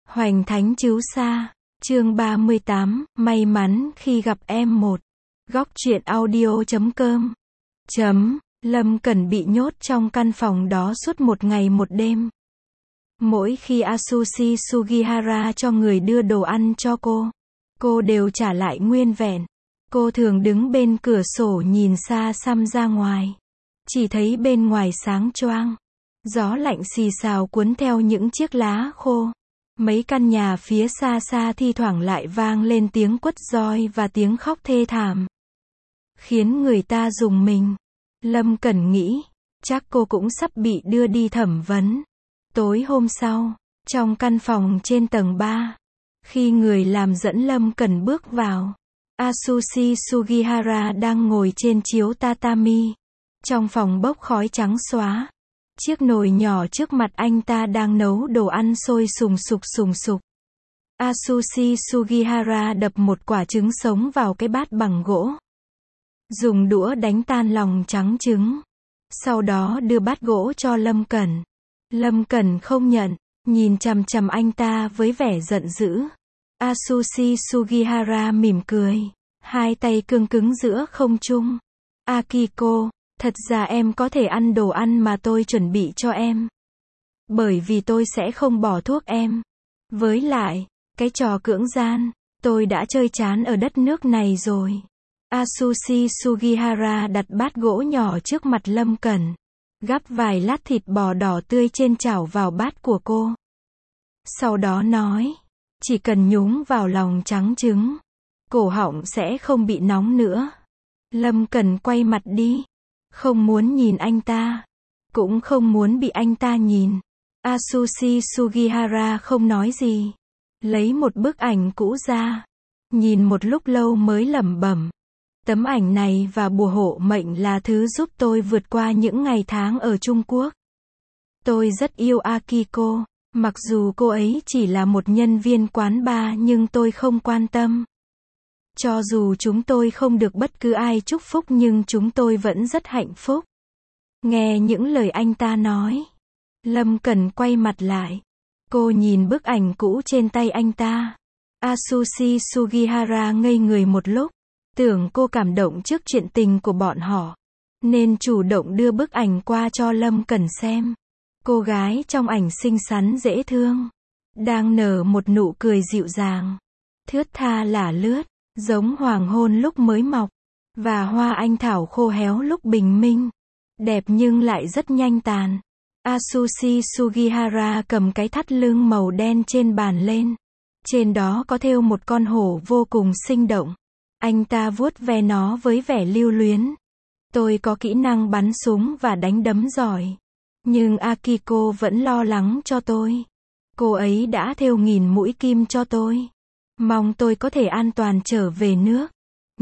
Hoành Thánh Chiếu Sa, chương 38, may mắn khi gặp em. Một góc truyện audio.com. Lâm Cẩn bị nhốt trong căn phòng đó suốt một ngày một đêm. Mỗi khi Atsushi Sugihara cho người đưa đồ ăn cho cô đều trả lại nguyên vẹn. Cô thường đứng bên cửa sổ nhìn xa xăm ra ngoài. Chỉ thấy bên ngoài sáng choang. Gió lạnh xì xào cuốn theo những chiếc lá khô. Mấy căn nhà phía xa xa thi thoảng lại vang lên tiếng quất roi và tiếng khóc thê thảm. Khiến người ta rùng mình. Lâm Cẩn nghĩ, chắc cô cũng sắp bị đưa đi thẩm vấn. Tối hôm sau, trong căn phòng trên tầng 3, khi người làm dẫn Lâm Cẩn bước vào, Atsushi Sugihara đang ngồi trên chiếu tatami. Trong phòng bốc khói trắng xóa. Chiếc nồi nhỏ trước mặt anh ta đang nấu đồ ăn sôi sùng sục. Atsushi Sugihara đập một quả trứng sống vào cái bát bằng gỗ. Dùng đũa đánh tan lòng trắng trứng. Sau đó đưa bát gỗ cho Lâm Cẩn. Lâm Cẩn không nhận, nhìn chằm chằm anh ta với vẻ giận dữ. Atsushi Sugihara mỉm cười, hai tay cương cứng giữa không trung. Akiko, thật ra em có thể ăn đồ ăn mà tôi chuẩn bị cho em. Bởi vì tôi sẽ không bỏ thuốc em. Với lại, cái trò cưỡng gian, tôi đã chơi chán ở đất nước này rồi. Atsushi Sugihara đặt bát gỗ nhỏ trước mặt Lâm Cẩn. Gắp vài lát thịt bò đỏ tươi trên chảo vào bát của cô. Sau đó nói, chỉ cần nhúng vào lòng trắng trứng, cổ họng sẽ không bị nóng nữa. Lâm Cẩn quay mặt đi. Không muốn nhìn anh ta. Cũng không muốn bị anh ta nhìn. Atsushi Sugihara không nói gì. Lấy một bức ảnh cũ ra. Nhìn một lúc lâu mới lẩm bẩm. Tấm ảnh này và bùa hộ mệnh là thứ giúp tôi vượt qua những ngày tháng ở Trung Quốc. Tôi rất yêu Akiko. Mặc dù cô ấy chỉ là một nhân viên quán bar nhưng tôi không quan tâm. Cho dù chúng tôi không được bất cứ ai chúc phúc nhưng chúng tôi vẫn rất hạnh phúc. Nghe những lời anh ta nói, Lâm Cẩn quay mặt lại. Cô nhìn bức ảnh cũ trên tay anh ta. Atsushi Sugihara ngây người một lúc. Tưởng cô cảm động trước chuyện tình của bọn họ. Nên chủ động đưa bức ảnh qua cho Lâm Cẩn xem. Cô gái trong ảnh xinh xắn dễ thương. Đang nở một nụ cười dịu dàng. Thướt tha lả lướt. Giống hoàng hôn lúc mới mọc. Và hoa anh thảo khô héo lúc bình minh. Đẹp nhưng lại rất nhanh tàn. Atsushi Sugihara cầm cái thắt lưng màu đen trên bàn lên. Trên đó có thêu một con hổ vô cùng sinh động. Anh ta vuốt ve nó với vẻ lưu luyến. Tôi có kỹ năng bắn súng và đánh đấm giỏi. Nhưng Akiko vẫn lo lắng cho tôi. Cô ấy đã thêu 1000 mũi kim cho tôi. Mong tôi có thể an toàn trở về nước.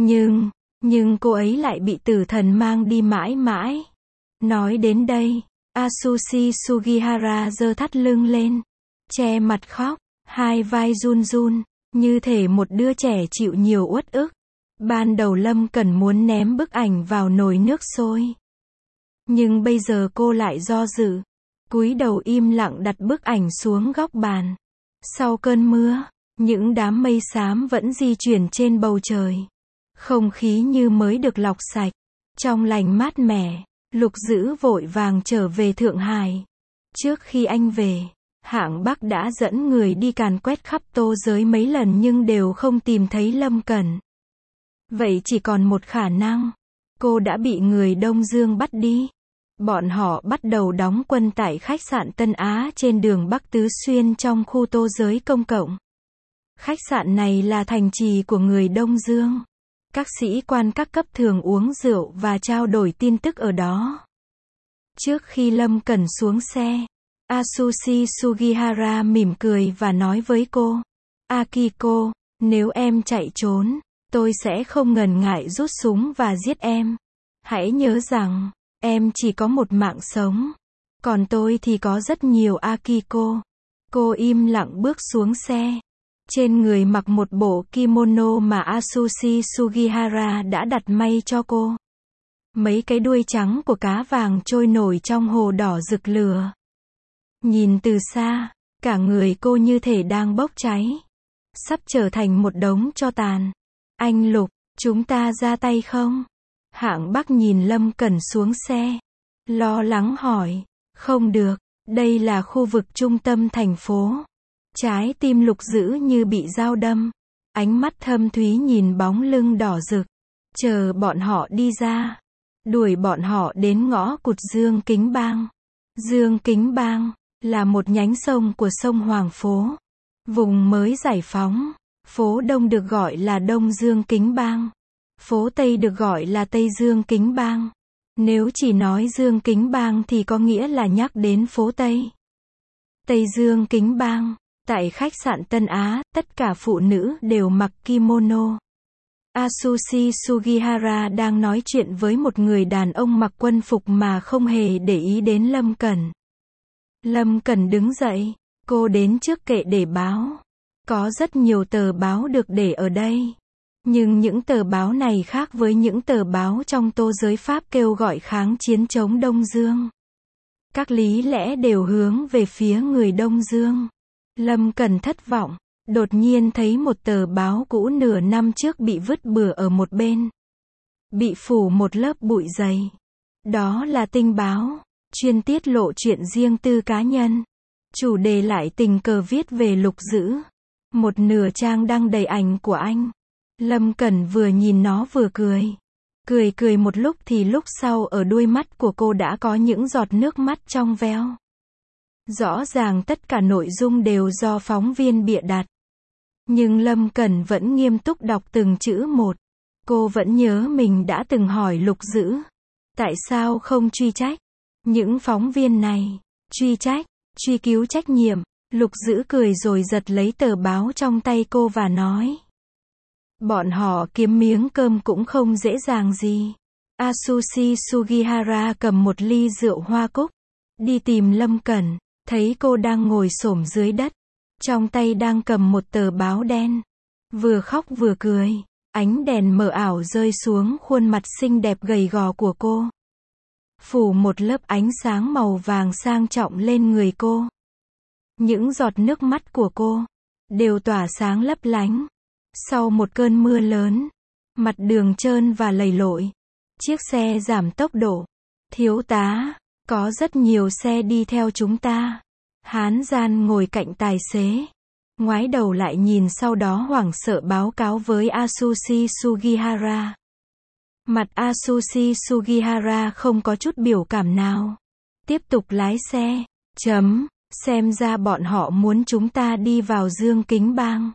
Nhưng cô ấy lại bị tử thần mang đi mãi mãi. Nói đến đây, Atsushi Sugihara giơ thắt lưng lên. Che mặt khóc, hai vai run run, như thể một đứa trẻ chịu nhiều uất ức. Ban đầu Lâm Cẩn muốn ném bức ảnh vào nồi nước sôi. Nhưng bây giờ cô lại do dự. Cúi đầu im lặng đặt bức ảnh xuống góc bàn. Sau cơn mưa, những đám mây xám vẫn di chuyển trên bầu trời. Không khí như mới được lọc sạch. Trong lành mát mẻ, Lục Dữ vội vàng trở về Thượng Hải. Trước khi anh về, hạng Bắc đã dẫn người đi càn quét khắp Tô Giới mấy lần nhưng đều không tìm thấy Lâm Cẩn. Vậy chỉ còn một khả năng. Cô đã bị người Đông Dương bắt đi. Bọn họ bắt đầu đóng quân tại khách sạn Tân Á trên đường Bắc Tứ Xuyên trong khu Tô Giới công cộng. Khách sạn này là thành trì của người Đông Dương. Các sĩ quan các cấp thường uống rượu và trao đổi tin tức ở đó. Trước khi Lâm Cẩn xuống xe, Atsushi Sugihara mỉm cười và nói với cô. Akiko, nếu em chạy trốn, tôi sẽ không ngần ngại rút súng và giết em. Hãy nhớ rằng, em chỉ có một mạng sống. Còn tôi thì có rất nhiều Akiko. Cô im lặng bước xuống xe. Trên người mặc một bộ kimono mà Atsushi Sugihara đã đặt may cho cô. Mấy cái đuôi trắng của cá vàng trôi nổi trong hồ đỏ rực lửa. Nhìn từ xa, Cả người cô như thể đang bốc cháy. Sắp trở thành một đống tro tàn. Anh Lục, chúng ta ra tay không? Hạng Bắc nhìn Lâm Cẩn xuống xe. Lo lắng hỏi. Không được, đây là khu vực trung tâm thành phố. Trái tim Lục Dữ như bị dao đâm. Ánh mắt thâm thúy nhìn bóng lưng đỏ rực. Chờ bọn họ đi ra. Đuổi bọn họ đến ngõ cụt Dương Kính Bang. Dương Kính Bang là một nhánh sông của sông Hoàng Phố. Vùng mới giải phóng. Phố Đông được gọi là Đông Dương Kính Bang. Phố Tây được gọi là Tây Dương Kính Bang. Nếu chỉ nói Dương Kính Bang thì có nghĩa là nhắc đến phố Tây. Tây Dương Kính Bang. Tại khách sạn Tân Á, tất cả phụ nữ đều mặc kimono. Atsushi Sugihara đang nói chuyện với một người đàn ông mặc quân phục mà không hề để ý đến Lâm Cẩn. Lâm Cẩn đứng dậy, cô đến trước kệ để báo. Có rất nhiều tờ báo được để ở đây. Nhưng những tờ báo này khác với những tờ báo trong tô giới Pháp kêu gọi kháng chiến chống Đông Dương. Các lý lẽ đều hướng về phía người Đông Dương. Lâm Cẩn thất vọng, đột nhiên thấy một tờ báo cũ nửa năm trước bị vứt bừa ở một bên. Bị phủ một lớp bụi dày. Đó là Tinh Báo, chuyên tiết lộ chuyện riêng tư cá nhân. Chủ đề lại tình cờ viết về Lục Dữ. Một nửa trang đăng đầy ảnh của anh. Lâm Cẩn vừa nhìn nó vừa cười. Cười một lúc thì lúc sau ở đuôi mắt của cô đã có những giọt nước mắt trong veo. Rõ ràng tất cả nội dung đều do phóng viên bịa đặt. Nhưng Lâm Cẩn vẫn nghiêm túc đọc từng chữ một. Cô vẫn nhớ mình đã từng hỏi Lục Dữ. Tại sao không truy trách? Những phóng viên này, truy trách, truy cứu trách nhiệm. Lục Dữ cười rồi giật lấy tờ báo trong tay cô và nói. Bọn họ kiếm miếng cơm cũng không dễ dàng gì. Atsushi Sugihara cầm một ly rượu hoa cúc. Đi tìm Lâm Cẩn. Thấy cô đang ngồi xổm dưới đất. Trong tay đang cầm một tờ báo đen. Vừa khóc vừa cười. Ánh đèn mờ ảo rơi xuống khuôn mặt xinh đẹp gầy gò của cô. Phủ một lớp ánh sáng màu vàng sang trọng lên người cô. Những giọt nước mắt của cô đều tỏa sáng lấp lánh. Sau một cơn mưa lớn, mặt đường trơn và lầy lội. Chiếc xe giảm tốc độ. Thiếu tá, có rất nhiều xe đi theo chúng ta. Hán Gian ngồi cạnh tài xế. Ngoái đầu lại nhìn sau đó hoảng sợ báo cáo với Atsushi Sugihara. Mặt Atsushi Sugihara không có chút biểu cảm nào. Tiếp tục lái xe. Xem ra bọn họ muốn chúng ta đi vào Dương Kính Bang.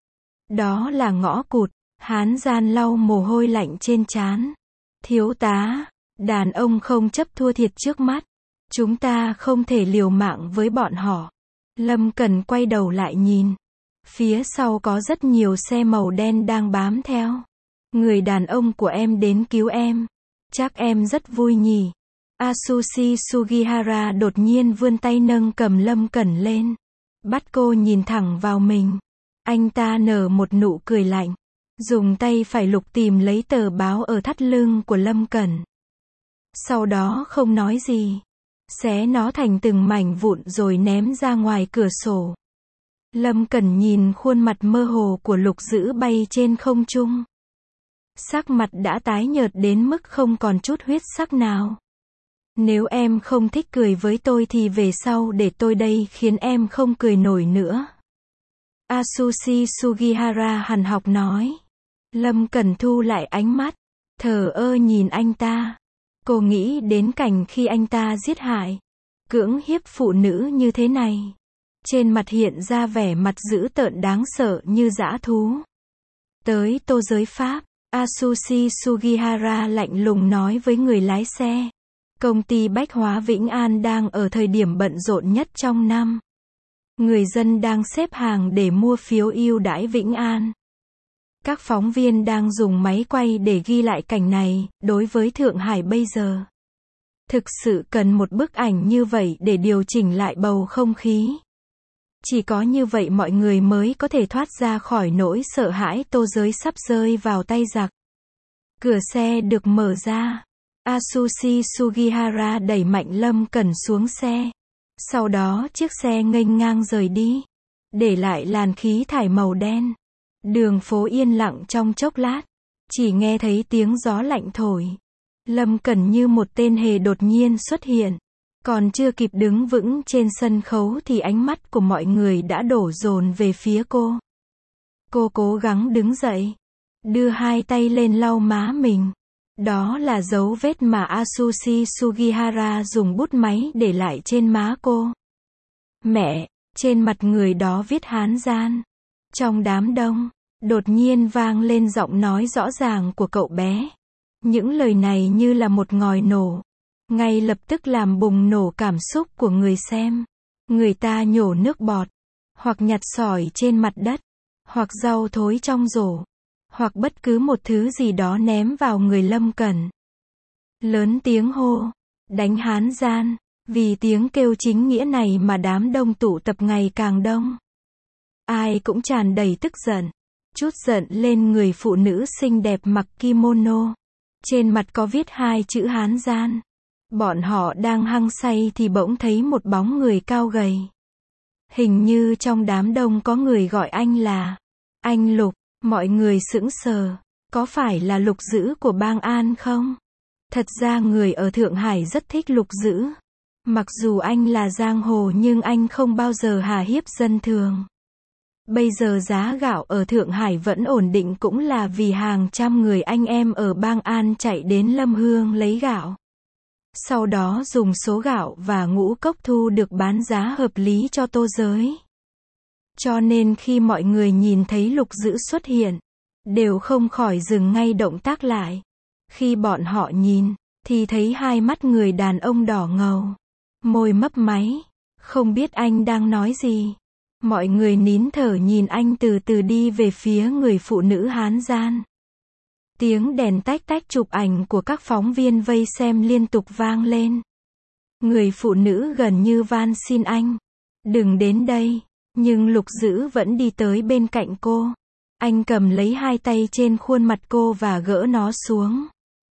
Đó là ngõ cụt. Hán Gian lau mồ hôi lạnh trên trán. Thiếu tá, đàn ông không chấp thua thiệt trước mắt. Chúng ta không thể liều mạng với bọn họ. Lâm Cẩn quay đầu lại nhìn. Phía sau có rất nhiều xe màu đen đang bám theo. Người đàn ông của em đến cứu em. Chắc em rất vui nhỉ. Atsushi Sugihara đột nhiên vươn tay nâng cầm Lâm Cẩn lên. Bắt cô nhìn thẳng vào mình. Anh ta nở một nụ cười lạnh. Dùng tay phải lục tìm lấy tờ báo ở thắt lưng của Lâm Cẩn. Sau đó không nói gì. Xé nó thành từng mảnh vụn rồi ném ra ngoài cửa sổ. Lâm Cẩn nhìn khuôn mặt mơ hồ của Lục Dữ bay trên không trung. Sắc mặt đã tái nhợt đến mức không còn chút huyết sắc nào. Nếu em không thích cười với tôi thì về sau để tôi đây khiến em không cười nổi nữa. Atsushi Sugihara hằn học nói. Lâm Cẩn thu lại ánh mắt. Thờ ơ nhìn anh ta. Cô nghĩ đến cảnh khi anh ta giết hại, cưỡng hiếp phụ nữ như thế này. Trên mặt hiện ra vẻ mặt dữ tợn đáng sợ như dã thú. Tới tô giới Pháp, Atsushi Sugihara lạnh lùng nói với người lái xe. Công ty bách hóa Vĩnh An đang ở thời điểm bận rộn nhất trong năm. Người dân đang xếp hàng để mua phiếu ưu đãi Vĩnh An. Các phóng viên đang dùng máy quay để ghi lại cảnh này. Đối với Thượng Hải bây giờ, thực sự cần một bức ảnh như vậy để điều chỉnh lại bầu không khí. Chỉ có như vậy mọi người mới có thể thoát ra khỏi nỗi sợ hãi tô giới sắp rơi vào tay giặc. Cửa xe được mở ra. Atsushi Sugihara đẩy mạnh Lâm Cẩn xuống xe. Sau đó chiếc xe nghênh ngang rời đi, để lại làn khí thải màu đen. Đường phố yên lặng trong chốc lát, chỉ nghe thấy tiếng gió lạnh thổi. Lâm Cẩn như một tên hề đột nhiên xuất hiện. Còn chưa kịp đứng vững trên sân khấu thì ánh mắt của mọi người đã đổ dồn về phía cô. Cô cố gắng đứng dậy, đưa hai tay lên lau má mình. Đó là dấu vết mà Atsushi Sugihara dùng bút máy để lại trên má cô. Mẹ, trên mặt người đó viết Hán gian. Trong đám đông, đột nhiên vang lên giọng nói rõ ràng của cậu bé. Những lời này như là một ngòi nổ, ngay lập tức làm bùng nổ cảm xúc của người xem. Người ta nhổ nước bọt, hoặc nhặt sỏi trên mặt đất, hoặc rau thối trong rổ, hoặc bất cứ một thứ gì đó ném vào người Lâm Cẩn. Lớn tiếng hô, đánh Hán gian. Vì tiếng kêu chính nghĩa này mà đám đông tụ tập ngày càng đông. Ai cũng tràn đầy tức giận, trút giận lên người phụ nữ xinh đẹp mặc kimono. Trên mặt có viết hai chữ Hán gian. Bọn họ đang hăng say thì bỗng thấy một bóng người cao gầy. Hình như trong đám đông có người gọi anh là anh Lục. Mọi người sững sờ, có phải là Lục Dữ của bang An không? Thật ra người ở Thượng Hải rất thích Lục Dữ. Mặc dù anh là giang hồ nhưng anh không bao giờ hà hiếp dân thường. Bây giờ giá gạo ở Thượng Hải vẫn ổn định cũng là vì hàng trăm người anh em ở bang An chạy đến Lâm Hương lấy gạo. Sau đó dùng số gạo và ngũ cốc thu được bán giá hợp lý cho tô giới. Cho nên khi mọi người nhìn thấy Lục Dữ xuất hiện, đều không khỏi dừng ngay động tác lại. Khi bọn họ nhìn, thì thấy hai mắt người đàn ông đỏ ngầu, môi mấp máy, không biết anh đang nói gì. Mọi người nín thở nhìn anh từ từ đi về phía người phụ nữ Hán gian. Tiếng đèn tách tách chụp ảnh của các phóng viên vây xem liên tục vang lên. Người phụ nữ gần như van xin anh, đừng đến đây. Nhưng Lục Dữ vẫn đi tới bên cạnh cô. Anh cầm lấy hai tay trên khuôn mặt cô và gỡ nó xuống.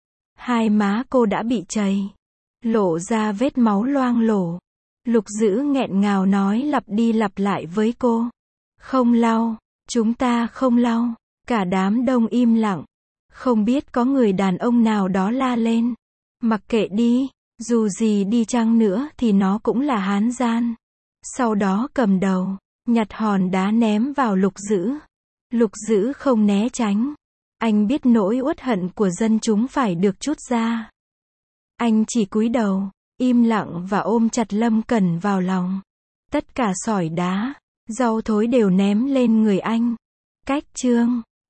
Hai má cô đã bị chảy, lộ ra vết máu loang lổ. Lục Dữ nghẹn ngào nói lặp đi lặp lại với cô. Không lau, chúng ta không lau. Cả đám đông im lặng. Không biết có người đàn ông nào đó la lên. Mặc kệ đi, dù gì đi chăng nữa thì nó cũng là Hán gian. Sau đó cầm đầu, nhặt hòn đá ném vào Lục Dữ. Lục Dữ không né tránh. Anh biết nỗi uất hận của dân chúng phải được trút ra. Anh chỉ cúi đầu, im lặng và ôm chặt Lâm Cẩn vào lòng. Tất cả sỏi đá, rau thối đều ném lên người anh. Cách chương